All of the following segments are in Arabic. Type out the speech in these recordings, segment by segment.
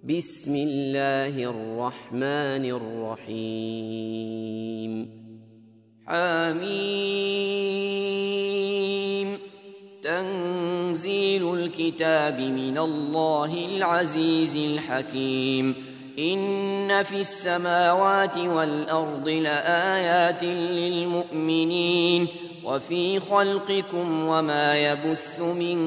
بسم الله الرحمن الرحيم حميم تنزيل الكتاب من الله العزيز الحكيم إن في السماوات والأرض لآيات للمؤمنين وفي خلقكم وما يبث من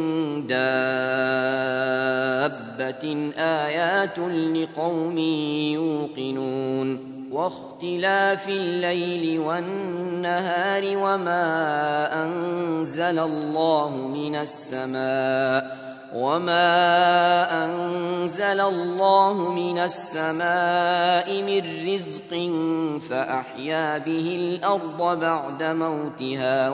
دابة آيات لقوم يوقنون واختلاف الليل والنهار وما أنزل الله من السماء من رزق فأحيا به الأرض بعد موتها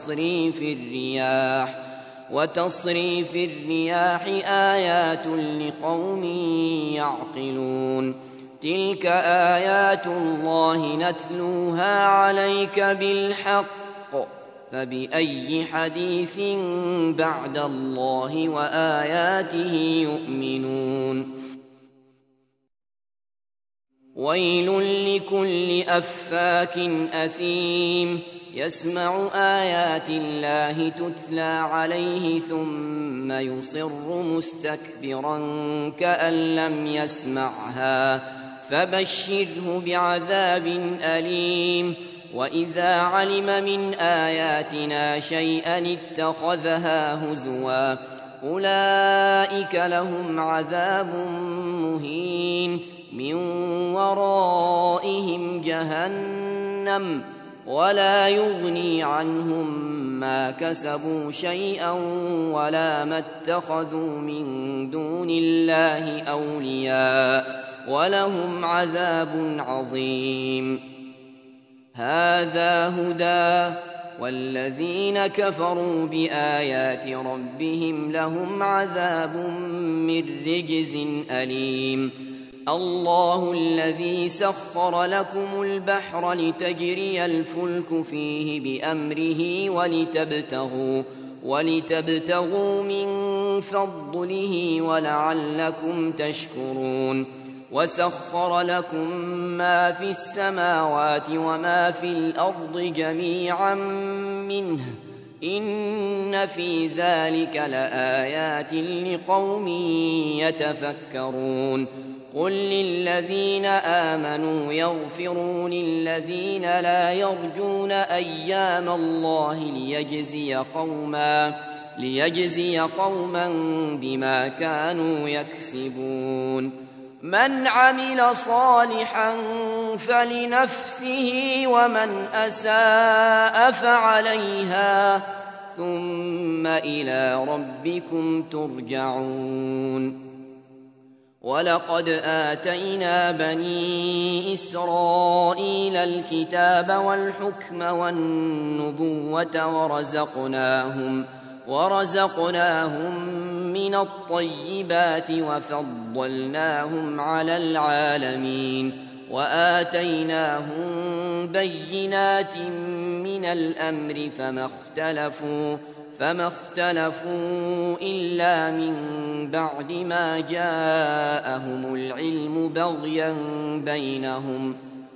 وتصريف الرياح آيات لقوم يعقلون تلك آيات الله نتلوها عليك بالحق فبأي حديث بعد الله وآياته يؤمنون ويل لكل أفاك أثيم يسمع آيات الله تتلى عليه ثم يصر مستكبرا كأن لم يسمعها فبشره بعذاب أليم وإذا علم من آياتنا شيئا اتخذها هزوا أولئك لهم عذاب مهين من ورائهم جهنم ولا يغني عنهم ما كسبوا شيئا ولا ما اتخذوا من دون الله أولياء ولهم عذاب عظيم هذا هدى والذين كفروا بآيات ربهم لهم عذاب من رجز أليم الله الذي سخر لكم البحر لتجري الفلك فيه بأمره ولتبتغوا من فضله ولعلكم تشكرون وسخر لكم ما في السماوات وما في الأرض جميعا منه إن في ذلك لآيات لقوم يتفكرون قل للذين آمنوا يغفروا للذين لا يرجون أيام الله ليجزي قوما بما كانوا يكسبون من عمل صالحا فلنفسه ومن أساء فعليها ثم إلى ربكم ترجعون ولقد آتينا بني إسرائيل الكتاب والحكم والنبوة ورزقناهم من الطيبات وفضلناهم على العالمين وآتيناهم بينات من الأمر فما اختلفوا إلا من بعد ما جاءهم العلم بغيا بينهم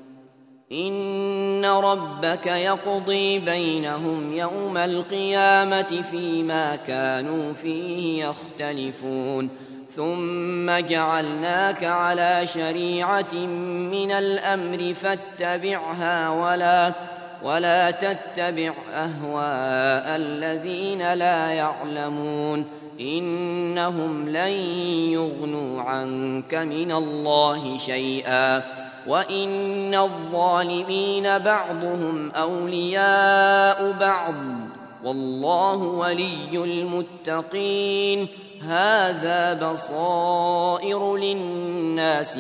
إن ربك يقضي بينهم يوم القيامة فيما كانوا فيه يختلفون ثم جعلناك على شريعة من الأمر فاتبعها ولا تتبع أهواء الذين لا يعلمون إنهم لن يغنوا عنك من الله شيئا وإن الظالمين بعضهم أولياء بعض والله ولي المتقين هذا بصائر للناس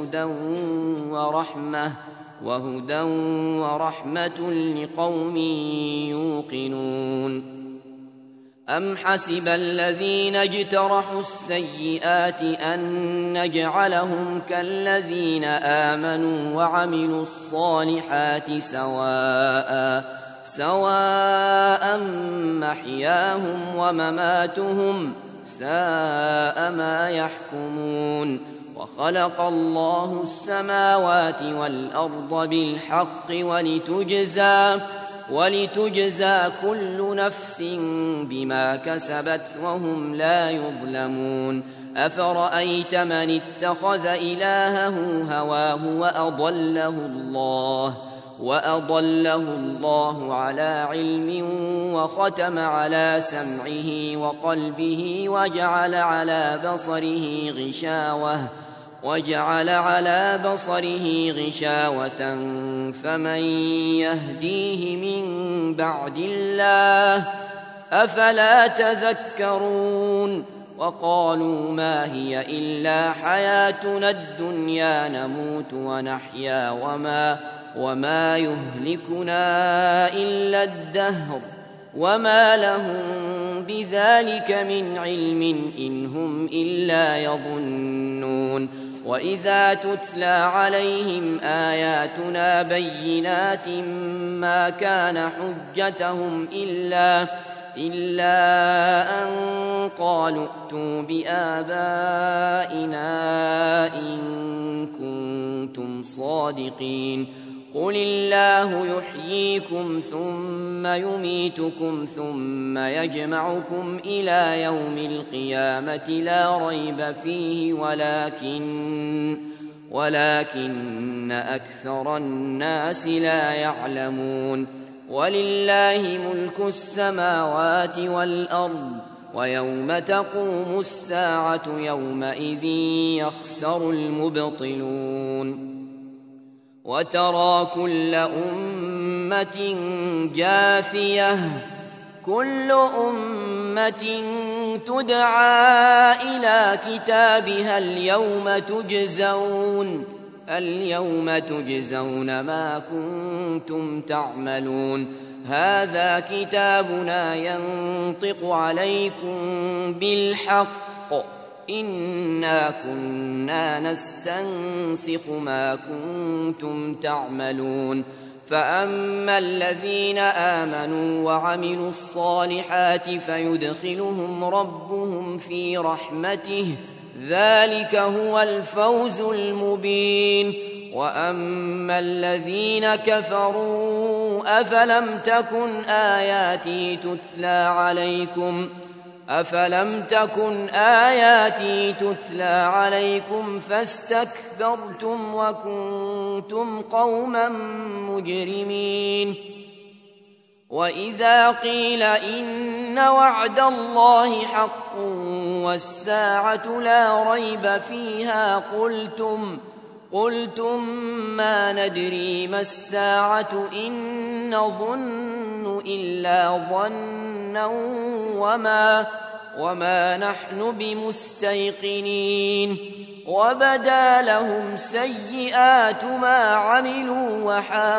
وهدى ورحمة لقوم يوقنون أم حسب الذين اجترحوا السيئات أن نجعلهم كالذين آمنوا وعملوا الصالحات سواء محياهم ومماتهم ساء ما يحكمون وخلق الله السماوات والأرض بالحق ولتجزى كل نفس بما كسبت وهم لا يظلمون أفرأيت من اتخذ إلهه هواه وأضله الله على علم وختم على سمعه وقلبه وجعل على بصره غشاوة فمن يهديه من بعد الله أفلا تذكرون وقالوا ما هي إلا حياتنا الدنيا نموت ونحيا وما يهلكنا إلا الدهر وما لهم بذلك من علم إن هم إلا يظنون وإذا تتلى عليهم آياتنا بينات ما كان حجتهم إلا أن قالوا ائتوا بآبائنا إن كنتم صادقين قل الله يحييكم ثم يميتكم ثم يجمعكم إلى يوم القيامة لا ريب فيه ولكن أكثر الناس لا يعلمون ولله ملك السماوات والأرض ويوم تقوم الساعة يومئذ يخسر المبطلون وترى كل أمة جاثية كل أمة تدعى إلى كتابها اليوم تجزون ما كنتم تعملون هذا كتابنا ينطق عليكم بالحق إنا كنا نستنسخ ما كنتم تعملون فأما الذين آمنوا وعملوا الصالحات فيدخلهم ربهم في رحمته ذلك هو الفوز المبين وأما الذين كفروا أفلم تكن آياتي تتلى عليكم فاستكبرتم وكنتم قوما مجرمين وإذا قيل إن وعد الله حق والساعة لا ريب فيها قلتم ما ندري ما الساعة إن نظن إلا ظنا وما نحن بمستيقنين وبدا لهم سيئات ما عملوا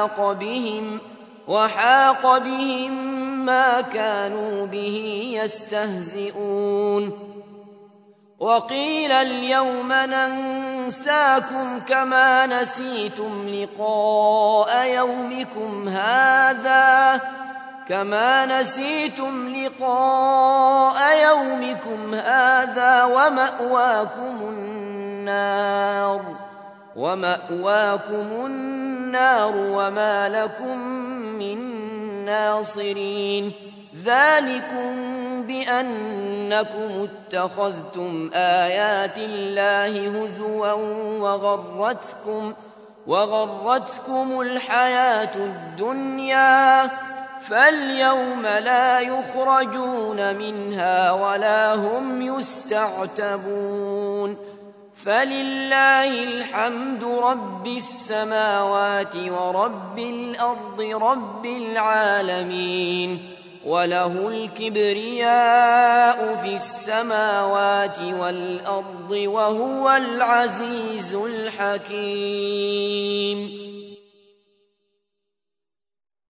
وحاق بهم ما كانوا به يستهزئون وقيل اليوم ننساكم كما نسيتم لقاء يومكم هذا ومأواكم النار وما لكم من ناصرين ذلكم بأنكم اتخذتم آيات الله هزوا وغرتكم الحياة الدنيا فاليوم لا يخرجون منها ولا هم يستعتبون فلله الحمد رب السماوات ورب الأرض رب العالمين وله الكبرياء في السماوات والأرض وهو العزيز الحكيم